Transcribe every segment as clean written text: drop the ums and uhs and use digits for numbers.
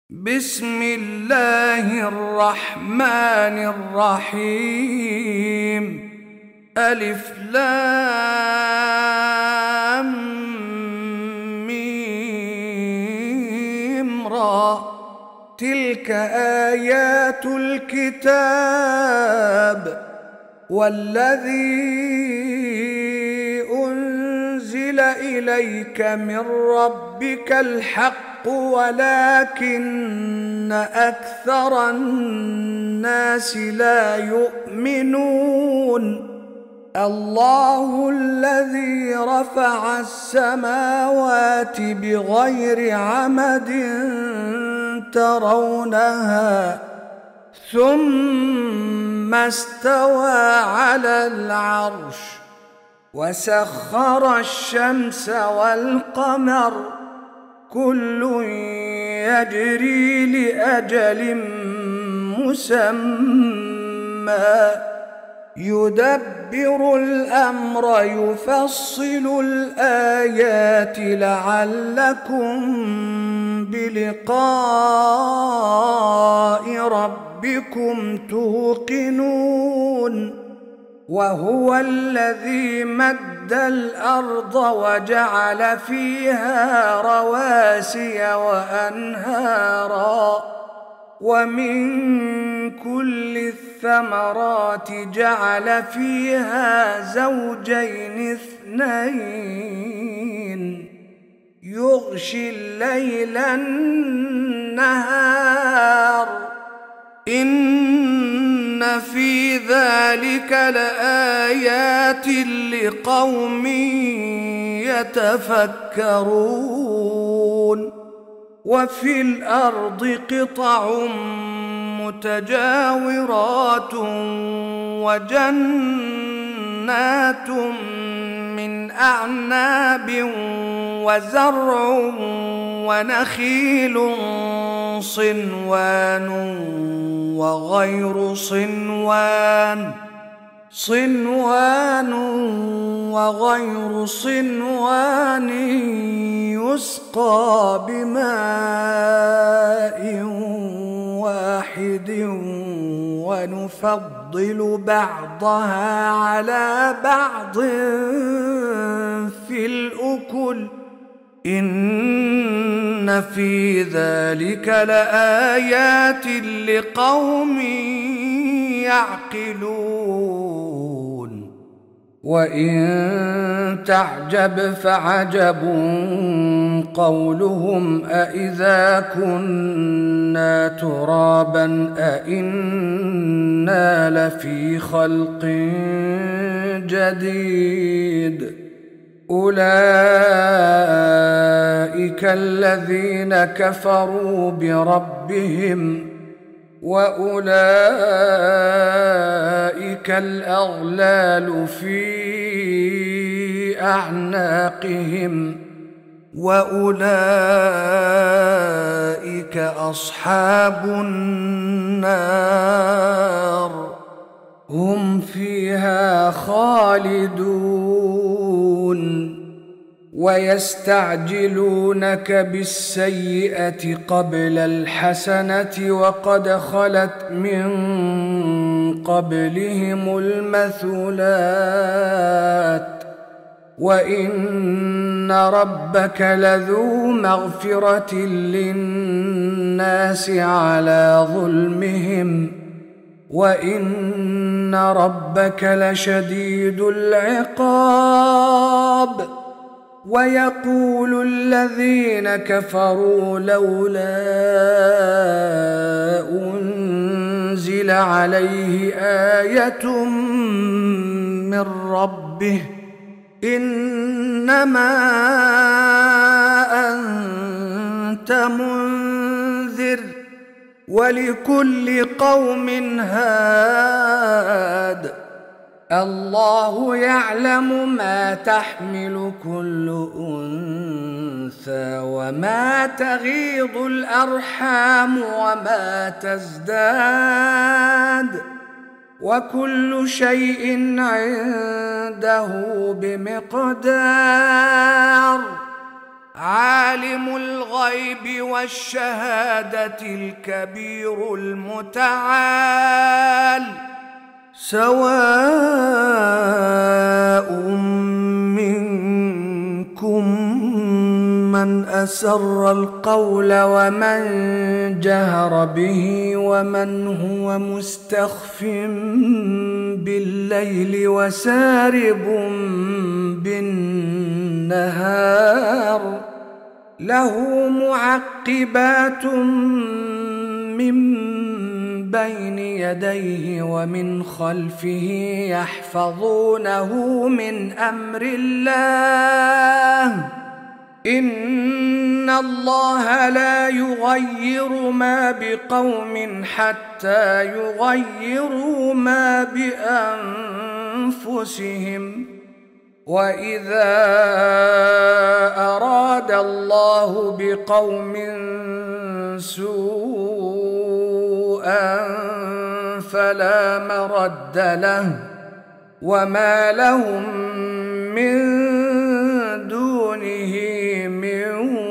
بسم الله الرحمن الرحيم. ألف لام ميم را. تلك آيات الكتاب والذي أنزل إليك من ربك الحق ولكن أكثر الناس لا يؤمنون. الله الذي رفع السماوات بغير عمد ترونها ثم استوى على العرش وسخر الشمس والقمر كل يجري لأجل مسمى يدبر الأمر يفصل الآيات لعلكم بلقاء ربكم توقنون. وهو الذي مد الأرض وجعل فيها رواسي وأنهارا ومن كل الثمرات جعل فيها زوجين اثنين يغشي الليل النهار إن في ذلك لآيات لقوم يتفكرون. وفي الأرض قطع متجاورات وجنات من أعناب وزرع ونخيل صنوان وغير صنوان يسقى بماء واحد ونفضل بعضها على بعض في الأكل إن في ذلك لآيات لقوم يعقلون. وإن تعجب فعجب قولهم أإذا كنا ترابا أإنا لفي خلق جديد أولئك الذين كفروا بربهم وأولئك الأغلال في أعناقهم وأولئك أصحاب النار هم فيها خالدون. ويستعجلونك بالسيئة قبل الحسنة وقد خلت من قبلهم المثلات وإن ربك لذو مغفرة للناس على ظلمهم وإن ربك لشديد العقاب. ويقول الذين كفروا لولا أنزل عليه آية من ربه إنما أنت منذر ولكل قوم هاد الله يعلم ما تحمل كل أنثى وما تغيض الأرحام وما تزداد وكل شيء عنده بمقدار عالم الغيب والشهادة الكبير المتعال سواء منكم من أسر القول ومن جهر به ومن هو مستخف بالليل وسارب بالنهار له معقبات من بين يديه ومن خلفه يحفظونه من أمر الله إن الله لا يغير ما بقوم حتى يغيروا ما بأنفسهم وإذا أراد الله بقوم سوءا فلا مرد له وما لهم من دونه من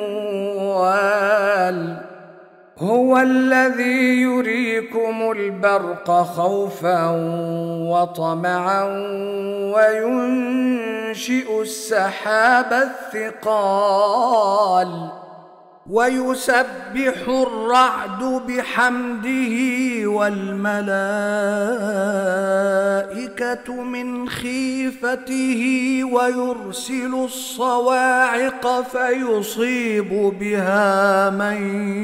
وال هو الذي يريكم البرق خوفا وطمعا وينشئ السحاب الثقال ويسبح الرعد بحمده والملائكة من خيفته ويرسل الصواعق فيصيب بها من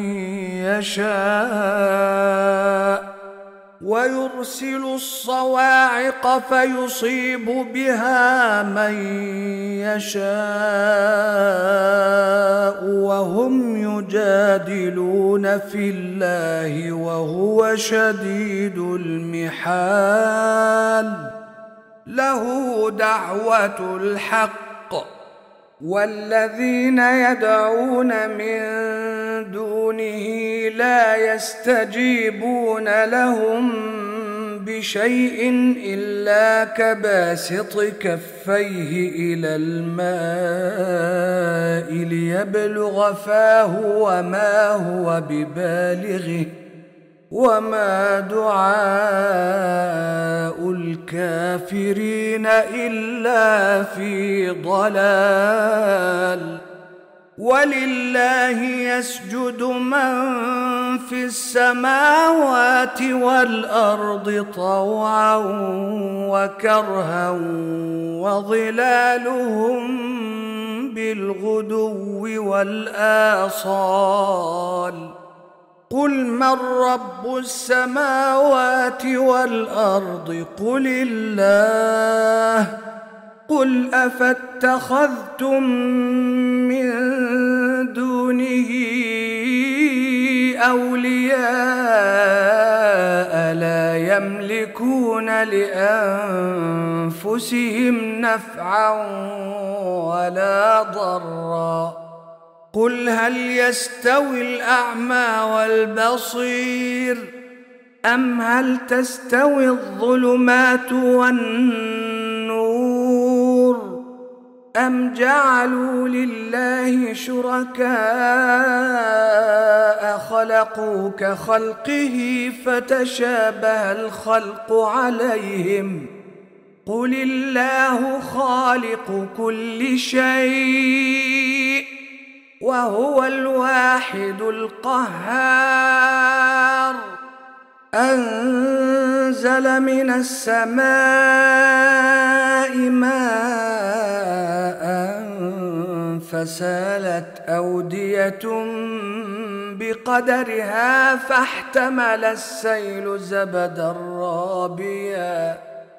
يشاء وهم يجادلون في الله وهو شديد المحال له دعوة الحق والذين يدعون من دونه لا يستجيبون لهم بشيء إلا كباسط كفيه إلى الماء ليبلغ فاه وما هو ببالغه وما دعاء الكافرين إلا في ضلال ولله يسجد من في السماوات والأرض طوعا وكرها وظلالهم بالغدو والآصال قل من رب السماوات والأرض قل الله قل أفاتخذتم من دونه أولياء لا يملكون لأنفسهم نفعا ولا ضرا قل هل يستوي الأعمى والبصير أم هل تستوي الظلمات والنور أم جعلوا لله شركاء خلقوا كخلقه فتشابه الخلق عليهم قل الله خالق كل شيء وهو الواحد القهار أنزل من السماء ماء فسالت أودية بقدرها فاحتمل السيل زبدا رابيا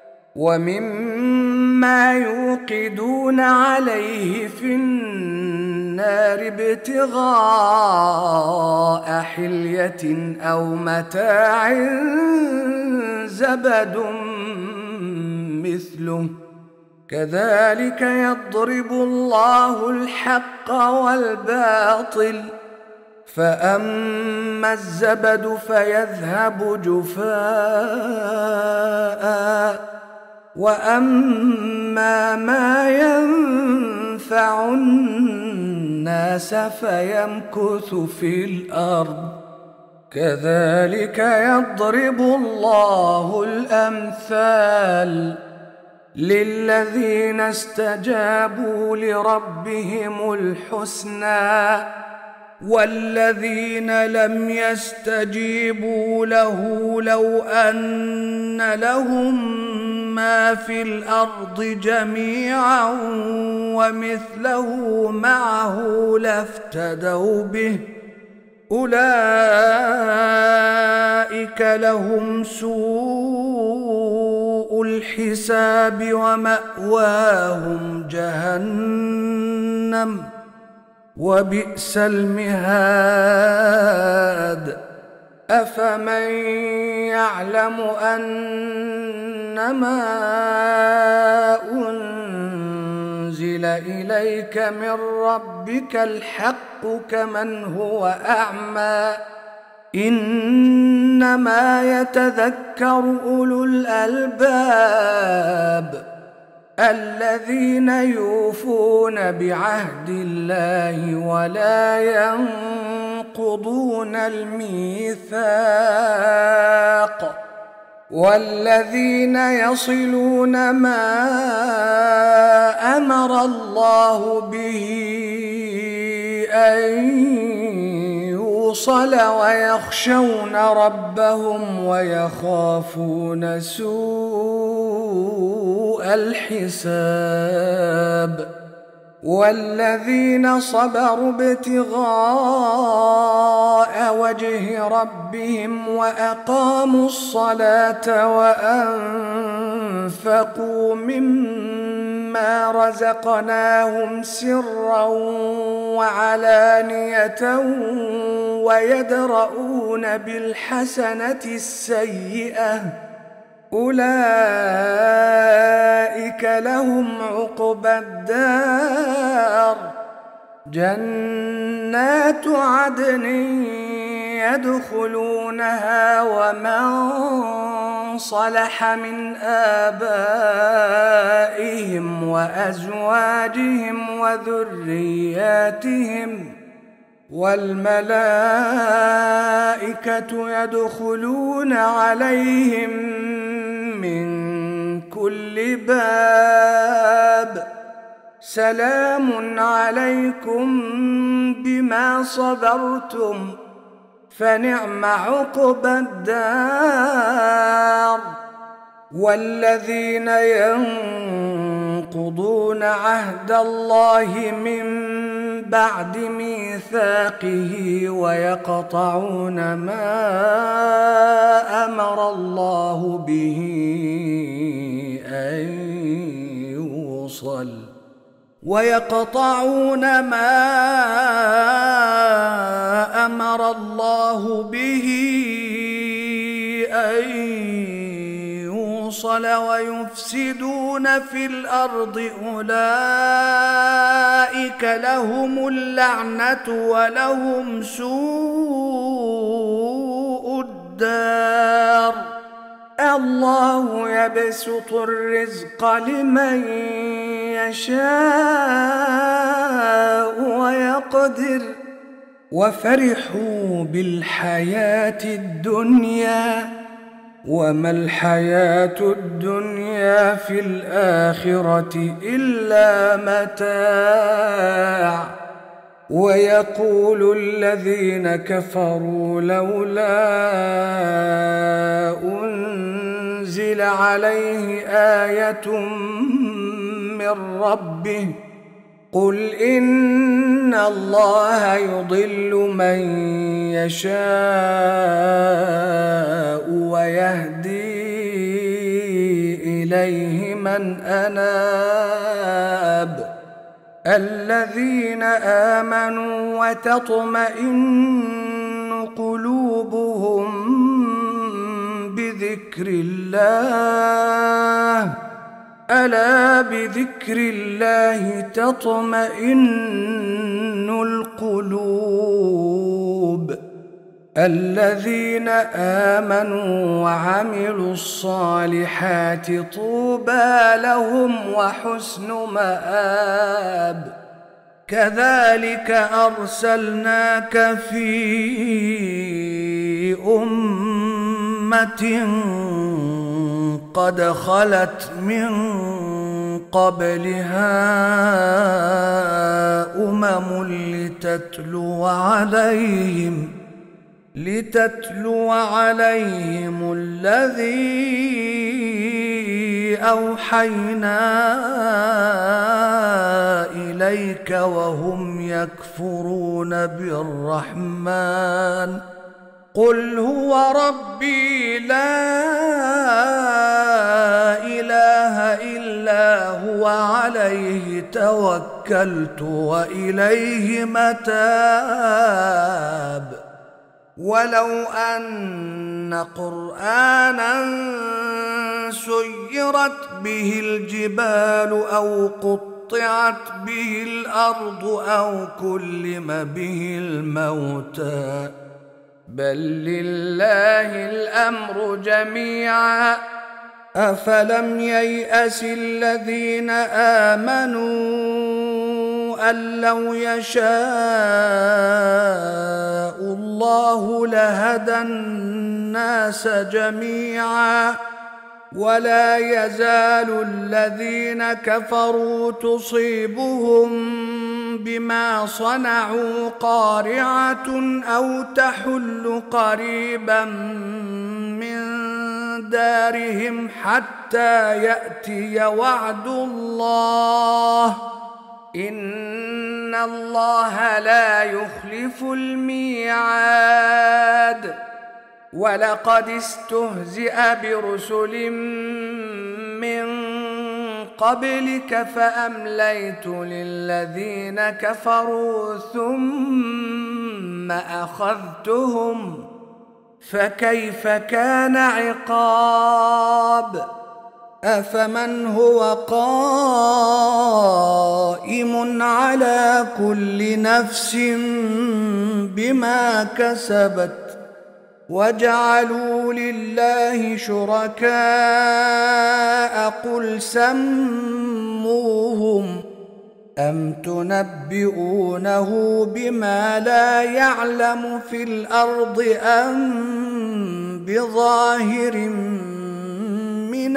ومما يوقدون عليه في النار ابتغاء حلية أو متاع زبد مثله كذلك يضرب الله الحق والباطل فأما الزبد فيذهب جفاء وأما ما ينفع الناس فيمكث في الأرض كذلك يضرب الله الأمثال للذين استجابوا لربهم الحسنى والذين لم يستجيبوا له لو أن لهم ما في الأرض جميعا ومثله معه لافتدوا به أولئك لهم سوء الحساب ومأواهم جهنم وبئس المهاد أفمن يعلم أنما أنزل إليك من ربك الحق كمن هو أعمى إنما يتذكر أولو الألباب الذين يوفون بعهد الله ولا ينقضون الميثاق والذين يصلون ما أمر الله به أن يوصل ويخشون ربهم ويخافون سوء الحساب والذين صبروا ابتغاء وجه ربهم وأقاموا الصلاة وأنفقوا مما رزقناهم سرا وعلانية ويدرؤون بالحسنة السيئة أولئك لهم عقبى الدار جنات عدن يدخلونها ومن صلح من آبائهم وأزواجهم وذرياتهم والملائكة يدخلون عليهم من كل باب سلام عليكم بما صبرتم فنعم عقبى الدار والذين ينقضون عهد الله من بعد ميثاقه ويقطعون ما أمر الله به أن يوصل ويفسدون في الأرض أولئك لهم اللعنة ولهم سوء الدار الله يبسط الرزق لمن يشاء ويقدر وفرحوا بالحياة الدنيا وما الحياة الدنيا في الآخرة إلا متاع ويقول الذين كفروا لولا أنزل عليه آية من ربه قل إن الله يضل من يشاء ويهدي إليه من أناب الذين آمنوا وتطمئن قلوبهم بذكر الله ألا بذكر الله تطمئن القلوب الذين آمنوا وعملوا الصالحات طوبى لهم وحسن مآب كذلك أرسلناك في أمة قد خلت من قبلها لتتلو عليهم الذي أوحينا إليك وهم يكفرون بالرحمن قل هو ربي لا إله إلا هو عليه توكلت وإليه متاب ولو أن قرآنا سيرت به الجبال أو قطعت به الأرض أو كلم به الموتى بل لله الأمر جميعا أفلم ييأس الذين آمنوا أن لو يشاء الله لهدى الناس جميعا ولا يزال الذين كفروا تصيبهم بما صنعوا قارعة أو تحل قريبا من دارهم حتى يأتي وعد الله إن الله لا يخلف الميعاد ولقد استهزئ برسل من قبلك فأمليت للذين كفروا ثم أخذتهم فكيف كان عقاب أفمن هو قائم على كل نفس بما كسبت وجعلوا لله شركاء قل سموهم أم تنبئونه بما لا يعلم في الأرض أم بظاهر من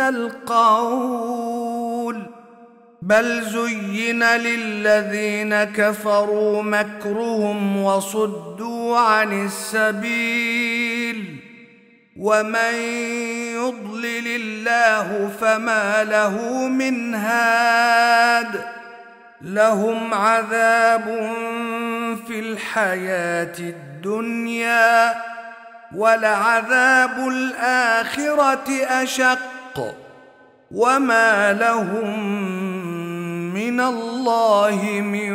القول بل زين للذين كفروا مكرهم وصدوا عن السبيل ومن يضلل الله فما له من هاد لهم عذاب في الحياة الدنيا ولعذاب الآخرة أشق وما لهم من الله من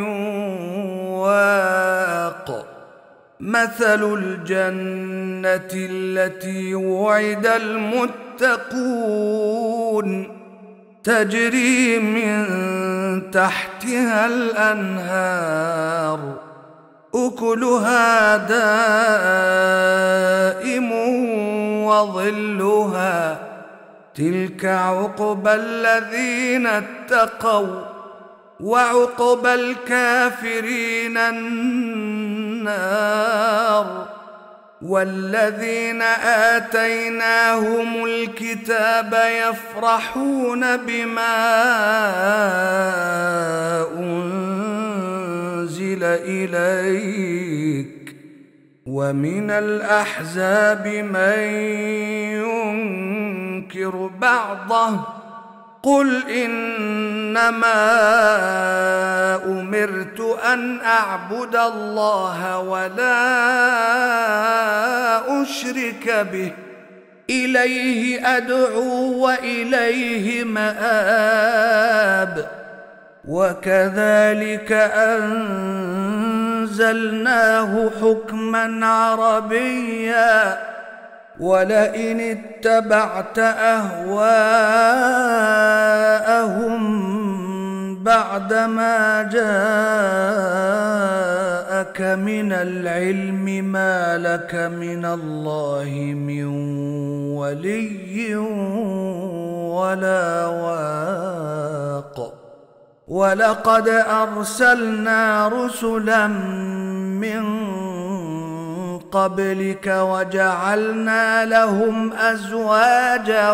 واق مثل الجنة التي وعد المتقون تجري من تحتها الأنهار أكلها دائم وظلها تلك عقبى الذين اتقوا وعقبى الكافرين النار والذين آتيناهم الكتاب يفرحون بما أنزل إليك ومن الأحزاب من ينكر بعضه قل إنما أمرت أن أعبد الله ولا أشرك به إليه أدعو وإليه مآب وكذلك أنزلناه حكما عربيا ولئن اتبعت أهواءهم بعدما جاءك من العلم ما لك من الله من ولي ولا واق ولقد أرسلنا رسلا من قبلك وجعلنا لهم أزواجا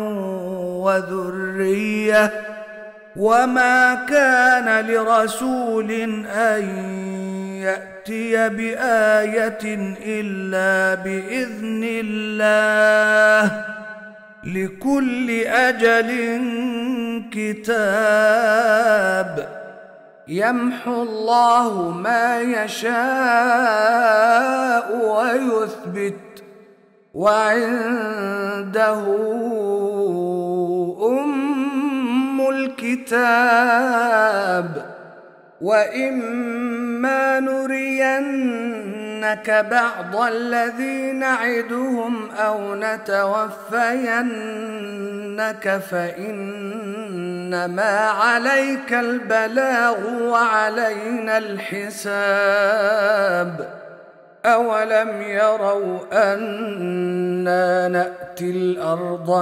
وذرية وما كان لرسول أن يأتي بآية إلا بإذن الله لكل أجل كتاب يمحو الله ما يشاء ويثبت وعنده أم الكتاب وإما نرينك بعض الذي نعدهم أو نتوفينك فإنما عليك البلاغ وعلينا الحساب أولم يروا أنا نأتي الأرض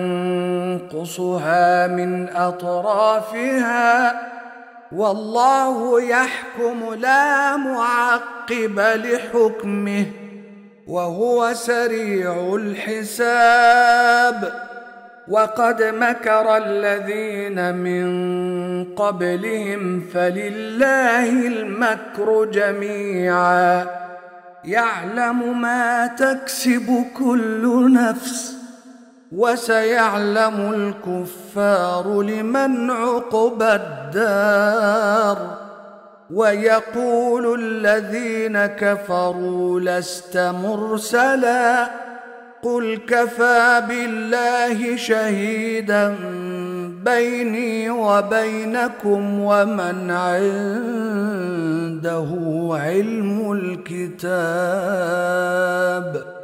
ننقصها من أطرافها والله يحكم لا معقب لحكمه وهو سريع الحساب وقد مكر الذين من قبلهم فلله المكر جميعا يعلم ما تكسب كل نفس وسيعلم الكفار لمن عقبى الدار ويقول الذين كفروا لست مرسلا قل كفى بالله شهيدا بيني وبينكم ومن عنده علم الكتاب